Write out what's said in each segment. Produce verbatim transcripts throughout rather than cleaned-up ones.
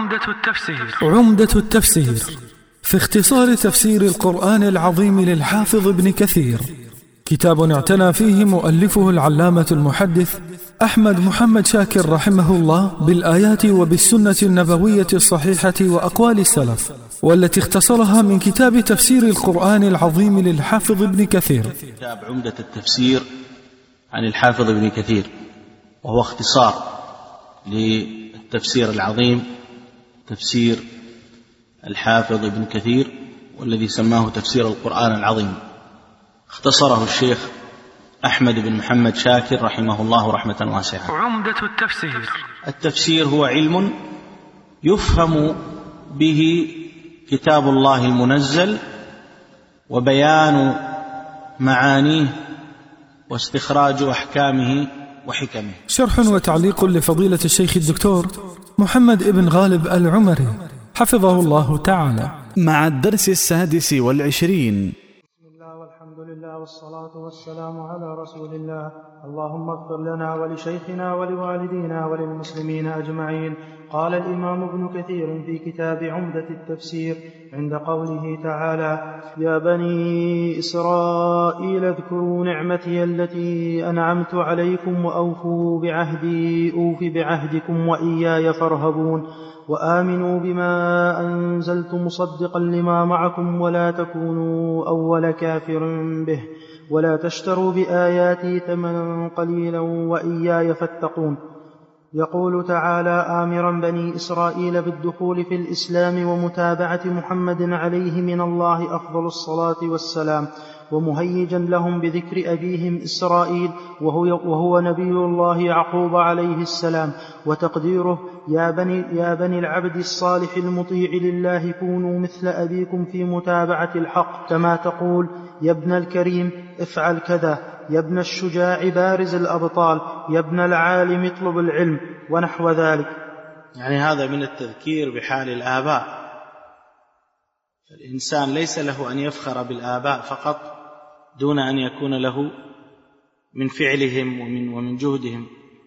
عمدة التفسير عمدة التفسير في اختصار تفسير القرآن العظيم للحافظ ابن كثير، كتاب اعتنى فيه مؤلفه العلامة المحدث أحمد محمد شاكر رحمه الله بالآيات وبالسنة النبوية الصحيحة وأقوال السلف، والتي اختصرها من كتاب تفسير القرآن العظيم للحافظ ابن كثير. كتاب عمدة التفسير عن الحافظ ابن كثير، وهو اختصار للتفسير العظيم تفسير الحافظ ابن كثير، والذي سماه تفسير القرآن العظيم. اختصره الشيخ أحمد بن محمد شاكر رحمه الله رحمة واسعة. عمدة التفسير التفسير هو علم يفهم به كتاب الله المنزل وبيان معانيه واستخراج أحكامه وحكمه. شرح وتعليق لفضيلة الشيخ الدكتور محمد ابن غالب العمري حفظه الله تعالى، مع الدرس السادس والعشرين. بسم الله والحمد لله والصلاة والسلام على رسول الله. اللهم اغفر لنا ولشيخنا ولوالدينا وللمسلمين أجمعين. قال الإمام ابن كثير في كتاب عمدة التفسير عند قوله تعالى: يا بني إسرائيل اذكروا نعمتي التي أنعمت عليكم وأوفوا بعهدي أوف بعهدكم وإياي فارهبون وآمنوا بما أنزلت مصدقا لما معكم ولا تكونوا أول كافر به ولا تشتروا بآياتي ثمنا قليلا وإياي فاتقون. يقول تعالى آمرا بني إسرائيل بالدخول في الإسلام ومتابعة محمد عليه من الله أفضل الصلاة والسلام، ومهيجا لهم بذكر أبيهم إسرائيل وهو, وهو نبي الله يعقوب عليه السلام، وتقديره يا بني, يا بني العبد الصالح المطيع لله كونوا مثل أبيكم في متابعة الحق، كما تقول يا ابن الكريم افعل كذا، يا ابن الشجاع بارز الأبطال، يا ابن العالم اطلب العلم، ونحو ذلك. يعني هذا من التذكير بحال الآباء. الإنسان ليس له أن يفخر بالآباء فقط دون أن يكون له من فعلهم ومن, ومن جهدهم.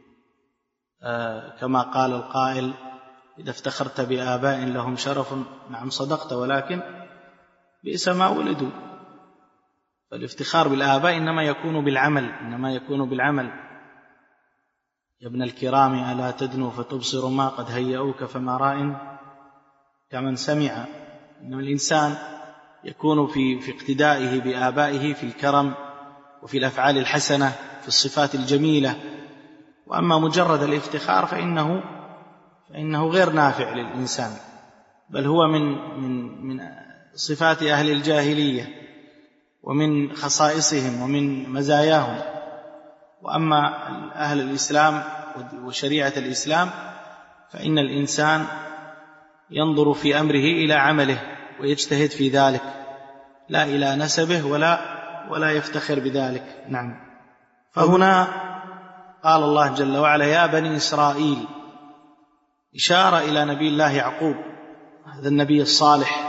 آه كما قال القائل: إذا افتخرت بآباء لهم شرف، نعم صدقت، ولكن بئس ما ولدوا. فالافتخار بالآباء إنما يكون بالعمل، إنما يكون بالعمل. يا ابن الكرام ألا تدنو فتبصر ما قد هيئوك فما راء كمن سمع. إنما الإنسان يكون في, في اقتدائه بآبائه في الكرم وفي الأفعال الحسنة في الصفات الجميلة. وأما مجرد الافتخار فإنه, فإنه غير نافع للإنسان، بل هو من, من, من صفات أهل الجاهلية ومن خصائصهم ومن مزاياهم. وأما أهل الإسلام وشريعة الإسلام فإن الإنسان ينظر في أمره إلى عمله ويجتهد في ذلك، لا إلى نسبه ولا, ولا يفتخر بذلك. نعم. فهنا قال الله جل وعلا: يا بني إسرائيل، إشارة إلى نبي الله يعقوب، هذا النبي الصالح.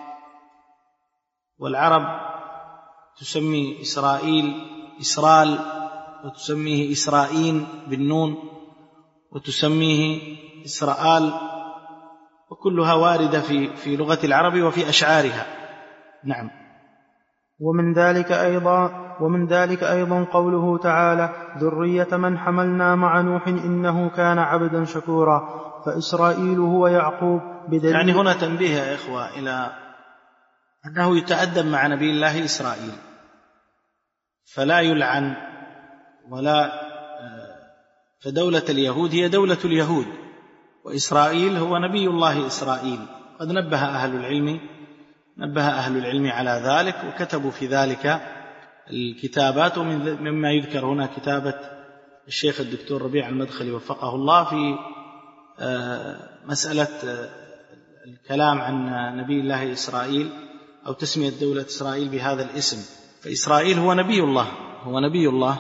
والعرب تسمي إسرائيل إسرال، وتسميه إسرائيل بالنون، وتسميه إسرائيل، وكلها واردة في, في لغة العرب وفي أشعارها. نعم. ومن ذلك أيضا ومن ذلك أيضا قوله تعالى: ذرية من حملنا مع نوح إنه كان عبدا شكورا. فإسرائيل هو يعقوب بدليل. يعني هنا تنبيه يا إخوة إلى أنه يتأدب مع نبي الله إسرائيل، فلا يلعن ولا. فدولة اليهود هي دولة اليهود، وإسرائيل هو نبي الله إسرائيل. قد نبه أهل العلم نبه أهل العلم على ذلك، وكتبوا في ذلك الكتابات. ومما يذكر هنا كتابة الشيخ الدكتور ربيع المدخلي وفقه الله في مسألة الكلام عن نبي الله إسرائيل أو تسمية دولة إسرائيل بهذا الاسم. فإسرائيل هو نبي الله، هو نبي الله،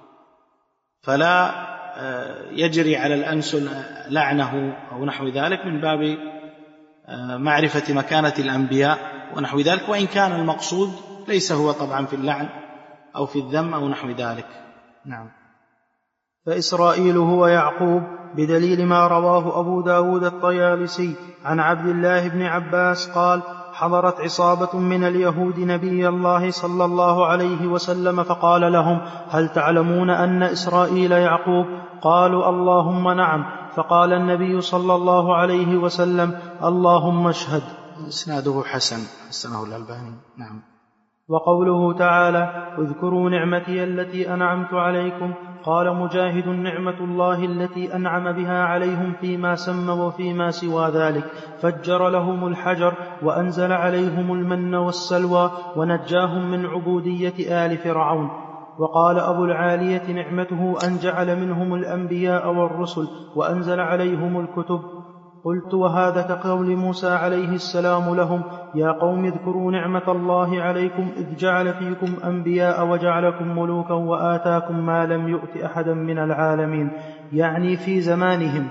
فلا يجري على الأنس لعنه أو نحو ذلك، من باب معرفة مكانة الأنبياء ونحو ذلك، وإن كان المقصود ليس هو طبعا في اللعن أو في الذم أو نحو ذلك. نعم. فإسرائيل هو يعقوب، بدليل ما رواه أبو داود الطيالسي عن عبد الله بن عباس قال: حضرت عصابة من اليهود نبي الله صلى الله عليه وسلم فقال لهم: هل تعلمون أن إسرائيل يعقوب؟ قالوا: اللهم نعم. فقال النبي صلى الله عليه وسلم: اللهم اشهد. إسناده حسن، حسنه الألباني. نعم. وقوله تعالى: اذكروا نعمتي التي أنعمت عليكم. قال مجاهد: نعمة الله التي أنعم بها عليهم فيما سمى وفيما سوى ذلك، فجر لهم الحجر وأنزل عليهم المن والسلوى ونجاهم من عبودية آل فرعون. وقال أبو العالية: نعمته أن جعل منهم الأنبياء والرسل وأنزل عليهم الكتب. قلت: وهذا كقول موسى عليه السلام لهم: يا قوم اذكروا نعمة الله عليكم إذ جعل فيكم أنبياء وجعلكم ملوكا وآتاكم ما لم يؤت أحدا من العالمين، يعني في زمانهم.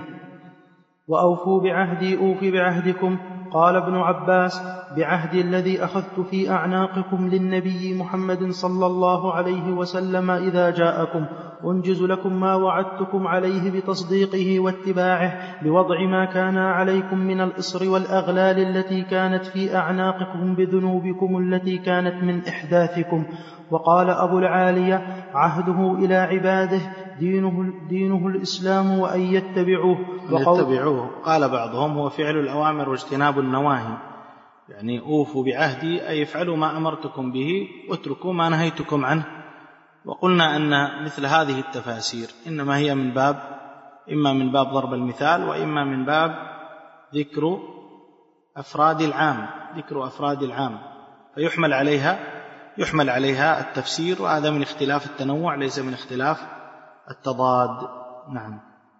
وأوفوا بعهدي أوف بعهدكم. قال ابن عباس: بعهدي الذي أخذت في أعناقكم للنبي محمد صلى الله عليه وسلم إذا جاءكم، أنجز لكم ما وعدتكم عليه بتصديقه واتباعه، بوضع ما كان عليكم من الإصر والأغلال التي كانت في أعناقكم بذنوبكم التي كانت من إحداثكم. وقال أبو العالية: عهده إلى عباده دينه, دينه الإسلام وأن يتبعوه. يتبعوه قال بعضهم: هو فعل الأوامر واجتناب النواهي، يعني أوفوا بعهدي أي افعلوا ما أمرتكم به واتركوا ما نهيتكم عنه. وقلنا أن مثل هذه التفاسير إنما هي من باب إما من باب ضرب المثال، وإما من باب ذكر أفراد العام ذكر أفراد العام فيحمل عليها يحمل عليها التفسير، وهذا من اختلاف التنوع ليس من اختلاف التضاد. نعم.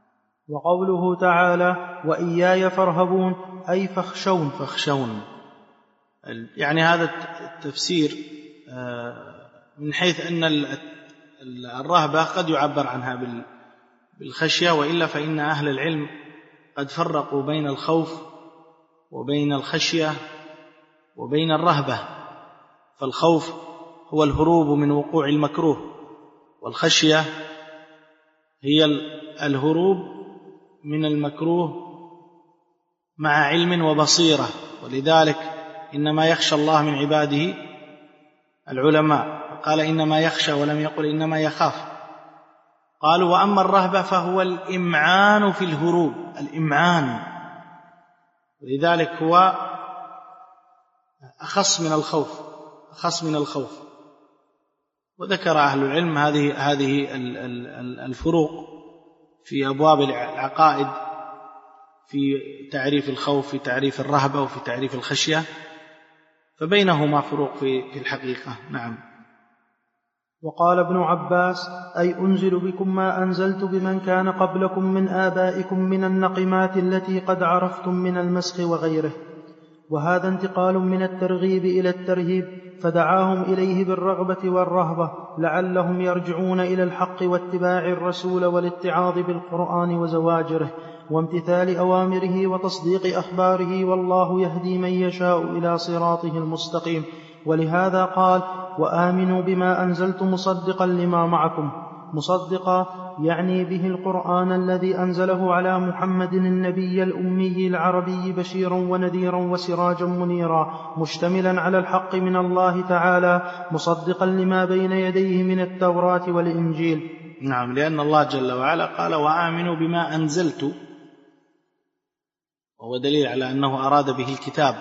وقوله تعالى: وإياي فارهبون أي فاخشون فاخشون يعني هذا التفسير من حيث أن الرهبة قد يعبر عنها بالخشية، وإلا فإن أهل العلم قد فرقوا بين الخوف وبين الخشية وبين الرهبة. فالخوف هو الهروب من وقوع المكروه، والخشية هي الهروب من المكروه مع علم وبصيرة. ولذلك إنما يخشى الله من عباده العلماء، قال إنما يخشى ولم يقل إنما يخاف. قالوا: وأما الرهبة فهو الإمعان في الهروب، الإمعان، ولذلك هو أخص من الخوف أخص من الخوف وذكر أهل العلم هذه هذه الفروق في أبواب العقائد، في تعريف الخوف، في تعريف الرهبة، وفي تعريف الخشية، فبينهما فروق في الحقيقة. نعم. وقال ابن عباس: أي أنزل بكم ما أنزلت بمن كان قبلكم من آبائكم من النقمات التي قد عرفتم من المسخ وغيره. وهذا انتقال من الترغيب إلى الترهيب، فدعاهم إليه بالرغبة والرهبة لعلهم يرجعون إلى الحق واتباع الرسول والاتعاظ بالقرآن وزواجره وامتثال أوامره وتصديق أخباره، والله يهدي من يشاء إلى صراطه المستقيم. ولهذا قال: وآمنوا بما أنزلت مصدقا لما معكم. مصدقا يعني به القرآن الذي أنزله على محمد النبي الأمي العربي بشيرا ونذيرا وسراجا منيرا، مشتملا على الحق من الله تعالى، مصدقا لما بين يديه من التوراة والإنجيل. نعم، لأن الله جل وعلا قال: وآمنوا بما أنزلت، وهو دليل على أنه أراد به الكتاب،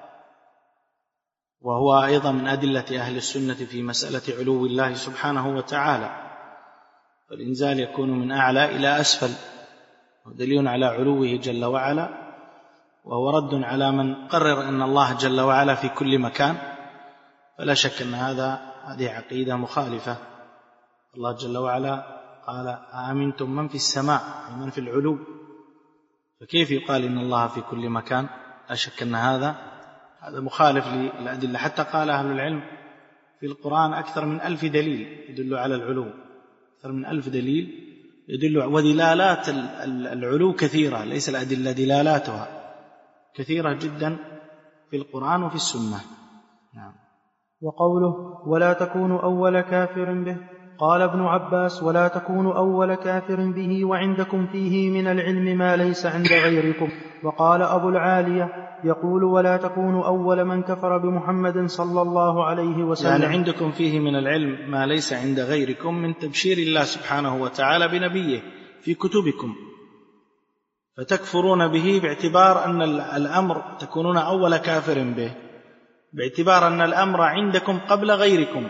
وهو أيضا من أدلة أهل السنة في مسألة علو الله سبحانه وتعالى، فالإنزال يكون من أعلى إلى أسفل، ودليل على علوه جل وعلا، وهو رد على من قرر أن الله جل وعلا في كل مكان. فلا شك أن هذا هذه عقيدة مخالفة. الله جل وعلا قال: آمنتم من في السماء، أي من في العلو، فكيف يقال إن الله في كل مكان؟ لا شك أن هذا هذا مخالف للأدلة. حتى قال أهل العلم في القرآن أكثر من ألف دليل يدل على العلو، أكثر من ألف دليل يدل، ودلالات العلو كثيرة، ليس الأدلة دلالاتها كثيرة جدا في القرآن وفي السنة. نعم. وقوله: ولا تكونوا أول كافر به، قال ابن عباس: ولا تكونوا أول كافر به وعندكم فيه من العلم ما ليس عند غيركم. وقال أبو العالية يقول: ولا تكونوا أول من كفر بمحمد صلى الله عليه وسلم. يعني عندكم فيه من العلم ما ليس عند غيركم من تبشير الله سبحانه وتعالى بنبيه في كتبكم، فتكفرون به باعتبار أن الأمر تكونون أول كافر به، باعتبار أن الأمر عندكم قبل غيركم،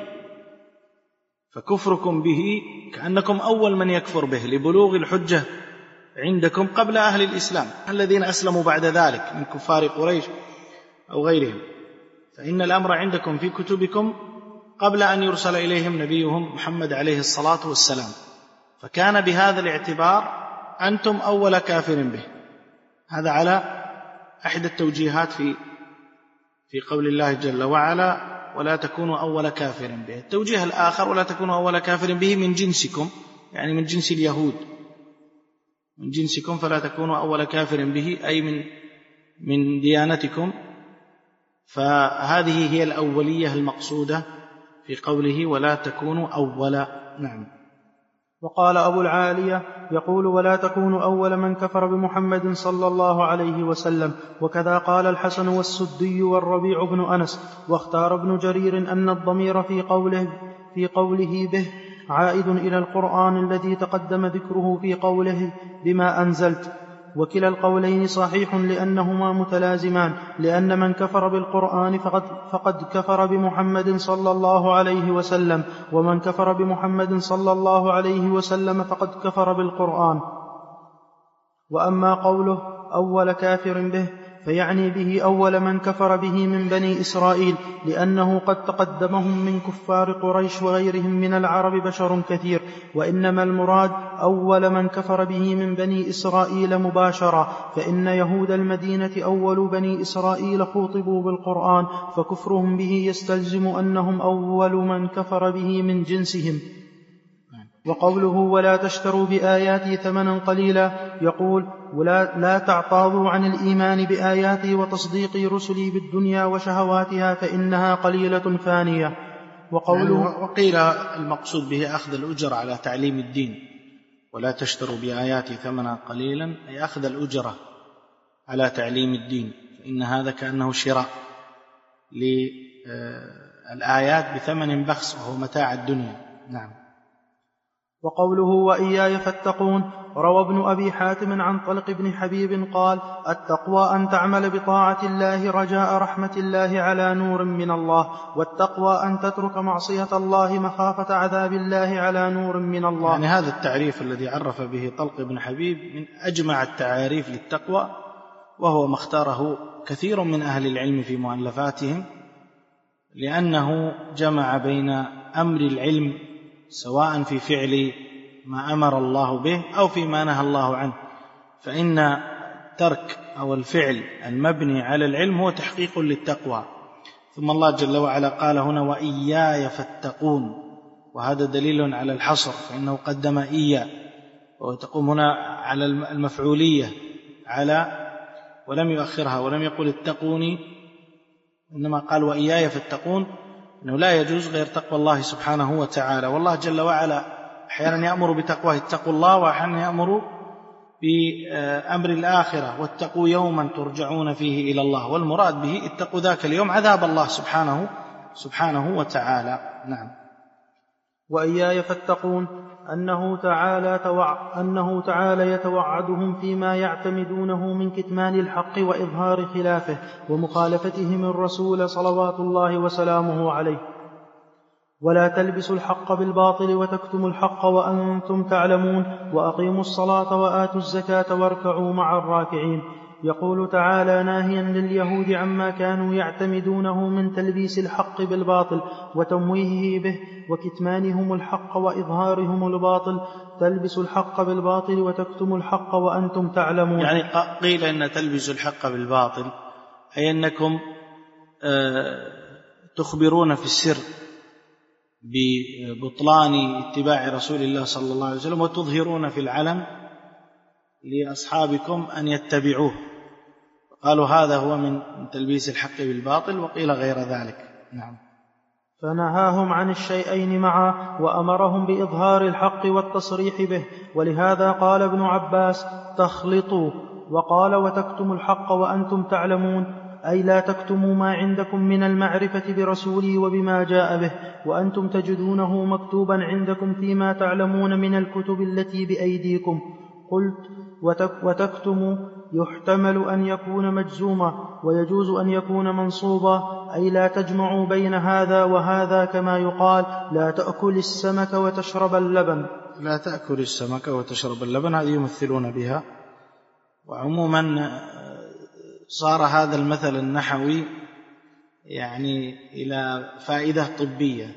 فكفركم به كأنكم أول من يكفر به لبلوغ الحجة عندكم قبل أهل الإسلام الذين أسلموا بعد ذلك من كفار قريش أو غيرهم. فإن الأمر عندكم في كتبكم قبل أن يرسل إليهم نبيهم محمد عليه الصلاة والسلام، فكان بهذا الاعتبار أنتم أول كافر به. هذا على أحد التوجيهات في في قول الله جل وعلا: ولا تكونوا أول كافر به. التوجيه الآخر: ولا تكونوا أول كافر به من جنسكم، يعني من جنس اليهود، من جنسكم، فلا تكونوا أول كافر به أي من من ديانتكم. فهذه هي الأولية المقصودة في قوله: ولا تكونوا أول. نعم. وقال أبو العالية يقول: ولا تكونوا أول من كفر بمحمد صلى الله عليه وسلم. وكذا قال الحسن والسدي والربيع بن أنس. واختار ابن جرير أن الضمير في قوله, في قوله به عائد إلى القرآن الذي تقدم ذكره في قوله بما أنزلت. وكلا القولين صحيح لأنهما متلازمان، لأن من كفر بالقرآن فقد, فقد كفر بمحمد صلى الله عليه وسلم، ومن كفر بمحمد صلى الله عليه وسلم فقد كفر بالقرآن. وأما قوله أول كافر به فيعني به أول من كفر به من بني إسرائيل، لأنه قد تقدمهم من كفار قريش وغيرهم من العرب بشر كثير، وإنما المراد أول من كفر به من بني إسرائيل مباشرة، فإن يهود المدينة أول بني إسرائيل خوطبوا بالقرآن، فكفرهم به يستلزم أنهم أول من كفر به من جنسهم. وقوله ولا تشتروا بآياتي ثمنا قليلا يقول: ولا لا تعتاضوا عن الإيمان بآياتي وتصديق رسلي بالدنيا وشهواتها فإنها قليلة فانية. وقوله يعني وقيل المقصود به أخذ الأجر على تعليم الدين، ولا تشتروا بآياتي ثمنا قليلا أي أخذ الأجرة على تعليم الدين، فإن هذا كأنه شراء للآيات بثمن بخس وهو متاع الدنيا. نعم. وقوله وإياي فاتقون روى ابن أبي حاتم عن طلق بن حبيب قال: التقوى أن تعمل بطاعة الله رجاء رحمة الله على نور من الله، والتقوى أن تترك معصية الله مخافة عذاب الله على نور من الله. يعني هذا التعريف الذي عرف به طلق بن حبيب من أجمع التعاريف للتقوى، وهو ما اختاره كثير من أهل العلم في مؤلفاتهم، لأنه جمع بين أمر العلم سواء في فعل ما أمر الله به أو فيما نهى الله عنه، فإن ترك أو الفعل المبني على العلم هو تحقيق للتقوى. ثم الله جل وعلا قال هنا وإياي فاتقون، وهذا دليل على الحصر، فإنه قدم إيا، وتقوم هنا على المفعولية على، ولم يؤخرها ولم يقل اتقوني، إنما قال وإياي فاتقون، إنه لا يجوز غير تقوى الله سبحانه وتعالى. والله جل وعلا أحيانا يأمر بتقواه اتقوا الله، وأحيانا يأمر بأمر الآخرة واتقوا يوما ترجعون فيه إلى الله، والمراد به اتقوا ذاك اليوم عذاب الله سبحانه سبحانه وتعالى. نعم. وإياي فاتقون أنه تعالى, توع... أنه تعالى يتوعدهم فيما يعتمدونه من كتمان الحق وإظهار خلافه ومخالفتهم الرسول صلوات الله وسلامه عليه. ولا تلبسوا الحق بالباطل وتكتموا الحق وأنتم تعلمون، وأقيموا الصلاة وآتوا الزكاة واركعوا مع الراكعين. يقول تعالى ناهيا لليهود عما كانوا يعتمدونه من تلبيس الحق بالباطل وتمويهه به وكتمانهم الحق وإظهارهم الباطل: تلبسوا الحق بالباطل وتكتموا الحق وأنتم تعلمون. يعني قيل إن تلبسوا الحق بالباطل أي أنكم تخبرون في السر ببطلان اتباع رسول الله صلى الله عليه وسلم، وتظهرون في العلن لأصحابكم أن يتبعوه. قالوا هذا هو من تلبيس الحق بالباطل، وقيل غير ذلك. نعم. فنهاهم عن الشيئين معا وأمرهم بإظهار الحق والتصريح به. ولهذا قال ابن عباس: تخلطوا. وقال: وتكتموا الحق وأنتم تعلمون، أي لا تكتموا ما عندكم من المعرفة برسولي وبما جاء به، وأنتم تجدونه مكتوبا عندكم فيما تعلمون من الكتب التي بأيديكم. قلت: وتكتموا يحتمل أن يكون مجزوما، ويجوز أن يكون منصوبا، أي لا تجمعوا بين هذا وهذا، كما يقال: لا تأكل السمك وتشرب اللبن. لا تأكل السمك وتشرب اللبن، هذه يمثلون بها. وعموما صار هذا المثل النحوي يعني إلى فائدة طبية،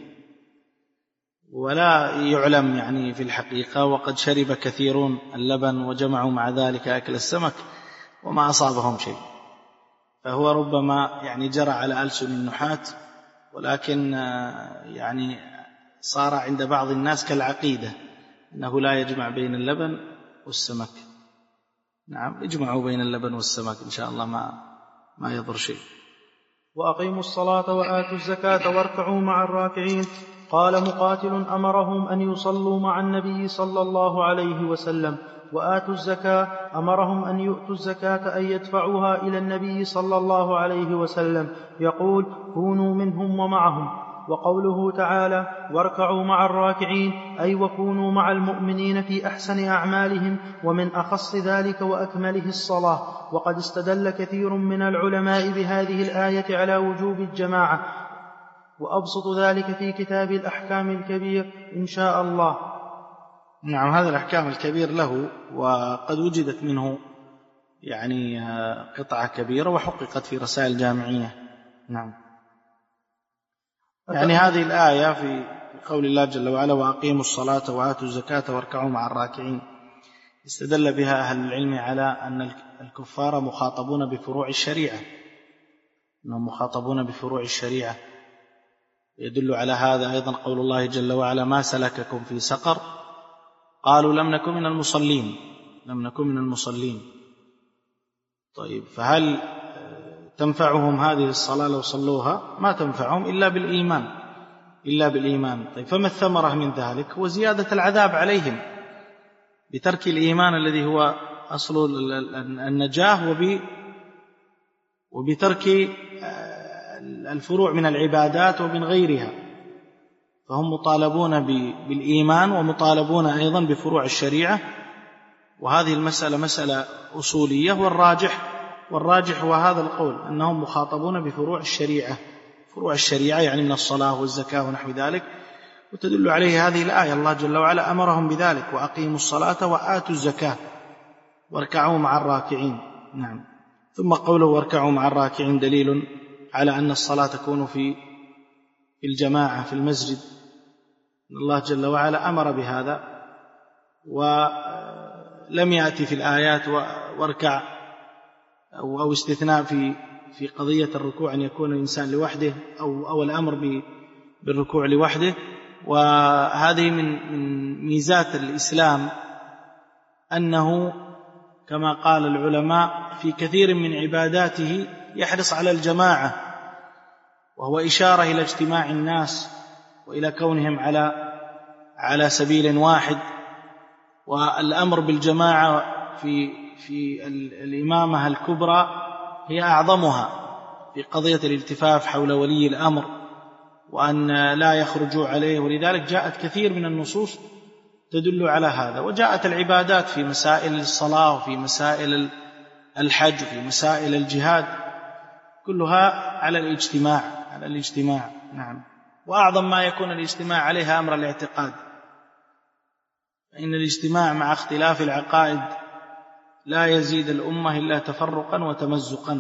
ولا يعلم يعني في الحقيقة، وقد شرب كثيرون اللبن وجمعوا مع ذلك أكل السمك وما أصابهم شيء، فهو ربما يعني جرى على ألسن النحاة، ولكن يعني صار عند بعض الناس كالعقيدة أنه لا يجمع بين اللبن والسمك. نعم، اجمعوا بين اللبن والسمك إن شاء الله ما ما يضر شيء. وأقيموا الصلاة وآتوا الزكاة واركعوا مع الراكعين. قال مقاتل: أمرهم أن يصلوا مع النبي صلى الله عليه وسلم. وآتوا الزكاة أمرهم أن يؤتوا الزكاة، أن يدفعوها إلى النبي صلى الله عليه وسلم، يقول: كونوا منهم ومعهم. وقوله تعالى: واركعوا مع الراكعين، أي وكونوا مع المؤمنين في أحسن أعمالهم، ومن أخص ذلك وأكمله الصلاة. وقد استدل كثير من العلماء بهذه الآية على وجوب الجماعة، وأبسط ذلك في كتاب الأحكام الكبير إن شاء الله. نعم، هذا الأحكام الكبير له، وقد وجدت منه يعني قطعة كبيرة وحققت في رسائل جامعية. نعم، يعني هذه الآية في قول الله جل وعلا: وأقيموا الصلاة وآتوا الزكاة واركعوا مع الراكعين، استدل بها أهل العلم على أن الكفار مخاطبون بفروع الشريعة، أنهم مخاطبون بفروع الشريعة. يدل على هذا أيضا قول الله جل وعلا: ما سلككم في سقر؟ قالوا لم نكن من المصلين لم نكن من المصلين طيب، فهل تنفعهم هذه الصلاة لو صلوها؟ ما تنفعهم إلا بالإيمان إلا بالإيمان. طيب، فما الثمرة من ذلك؟ هو زيادة العذاب عليهم بترك الإيمان الذي هو أصل النجاة، وبترك الفروع من العبادات ومن غيرها. فهم مطالبون بالإيمان ومطالبون أيضا بفروع الشريعة، وهذه المسألة مسألة أصولية. والراجح والراجح هو هذا القول، أنهم مخاطبون بفروع الشريعة. فروع الشريعة يعني من الصلاة والزكاة ونحو ذلك، وتدل عليه هذه الآية. الله جل وعلا أمرهم بذلك: وأقيموا الصلاة وآتوا الزكاة واركعوا مع الراكعين. نعم. ثم قوله واركعوا مع الراكعين دليل على أن الصلاة تكون في الجماعة في المسجد. الله جل وعلا أمر بهذا، ولم يأتي في الآيات واركع أو استثناء في في قضية الركوع أن يكون الإنسان لوحده، أو أو الأمر بالركوع لوحده. وهذه من من ميزات الإسلام أنه كما قال العلماء في كثير من عباداته يحرص على الجماعة، وهو إشارة إلى اجتماع الناس وإلى كونهم على على سبيل واحد. والأمر بالجماعة في في الإمامة الكبرى هي أعظمها في قضية الالتفاف حول ولي الأمر، وأن لا يخرجوا عليه. ولذلك جاءت كثير من النصوص تدل على هذا. وجاءت العبادات في مسائل الصلاة وفي مسائل الحج وفي مسائل الجهاد، كلها على الاجتماع على الاجتماع نعم. وأعظم ما يكون الاجتماع عليها أمر الاعتقاد، فإن الاجتماع مع اختلاف العقائد لا يزيد الأمة إلا تفرقا وتمزقا.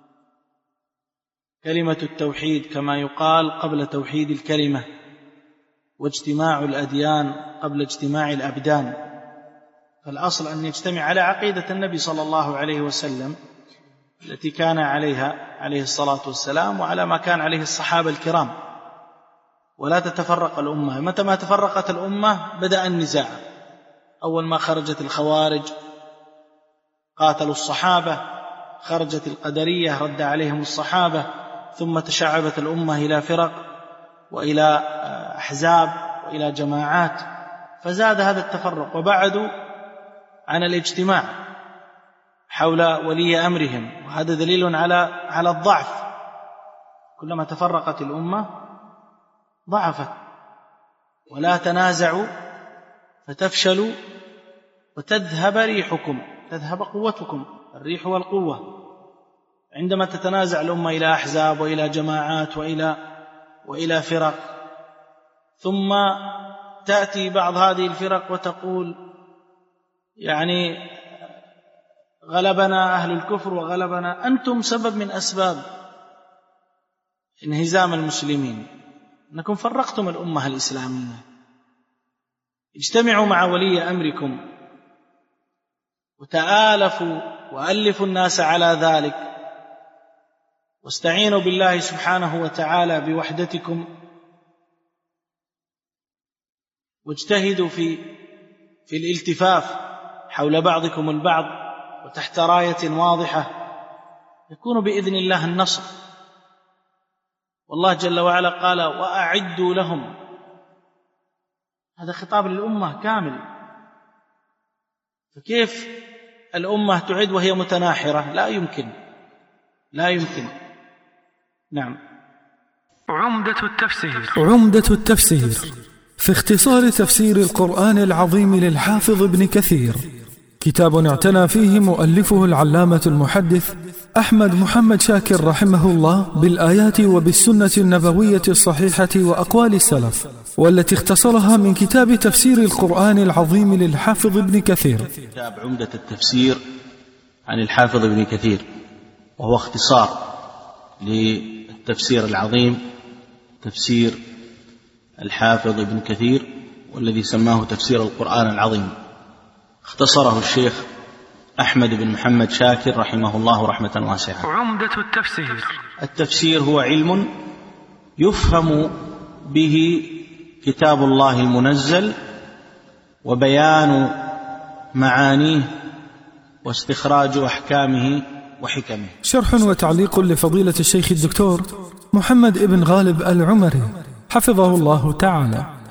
كلمة التوحيد كما يقال قبل توحيد الكلمة، واجتماع الأديان قبل اجتماع الأبدان. فالأصل أن يجتمع على عقيدة النبي صلى الله عليه وسلم التي كان عليها عليه الصلاة والسلام، وعلى ما كان عليه الصحابة الكرام، ولا تتفرق الأمة. متى ما تفرقت الأمة بدأ النزاع. أول ما خرجت الخوارج قاتلوا الصحابة، خرجت القدرية رد عليهم الصحابة، ثم تشعبت الأمة إلى فرق، وإلى أحزاب وإلى جماعات، فزاد هذا التفرق وبعدوا عن الاجتماع حول ولي أمرهم، وهذا دليل على على الضعف. كلما تفرقت الأمة ضعفت. ولا تنازعوا فتفشلوا وتذهب ريحكم، تذهب قوتكم، الريح والقوة. عندما تتنازع الأمة إلى أحزاب وإلى جماعات وإلى وإلى فرق، ثم تأتي بعض هذه الفرق وتقول يعني غلبنا أهل الكفر وغلبنا، أنتم سبب من أسباب انهزام المسلمين، أنكم فرقتم الأمة الإسلامية. اجتمعوا مع ولي أمركم وتآلفوا وألفوا الناس على ذلك، واستعينوا بالله سبحانه وتعالى بوحدتكم، واجتهدوا في في الالتفاف حول بعضكم البعض وتحت راية واضحة، يكون بإذن الله النصر. والله جل وعلا قال وأعدوا لهم، هذا خطاب للأمة كامل. فكيف الأمة تعد وهي متناحرة؟ لا يمكن، لا يمكن. نعم. عمدة التفسير. عمدة التفسير في اختصار تفسير القرآن العظيم للحافظ ابن كثير، كتاب اعتنى فيه مؤلفه العلامة المحدث أحمد محمد شاكر رحمه الله بالآيات وبالسنة النبوية الصحيحة وأقوال السلف، والتي اختصرها من كتاب تفسير القرآن العظيم للحافظ ابن كثير. كتاب عمدة التفسير عن الحافظ ابن كثير، وهو اختصار للتفسير العظيم، تفسير الحافظ ابن كثير، والذي سماه تفسير القرآن العظيم. اختصره الشيخ أحمد بن محمد شاكر رحمه الله رحمة واسعة. عمدة التفسير. التفسير هو علم يفهم به كتاب الله المنزل وبيان معانيه واستخراج أحكامه وحكمه. شرح وتعليق لفضيلة الشيخ الدكتور محمد ابن غالب العمري حفظه الله تعالى.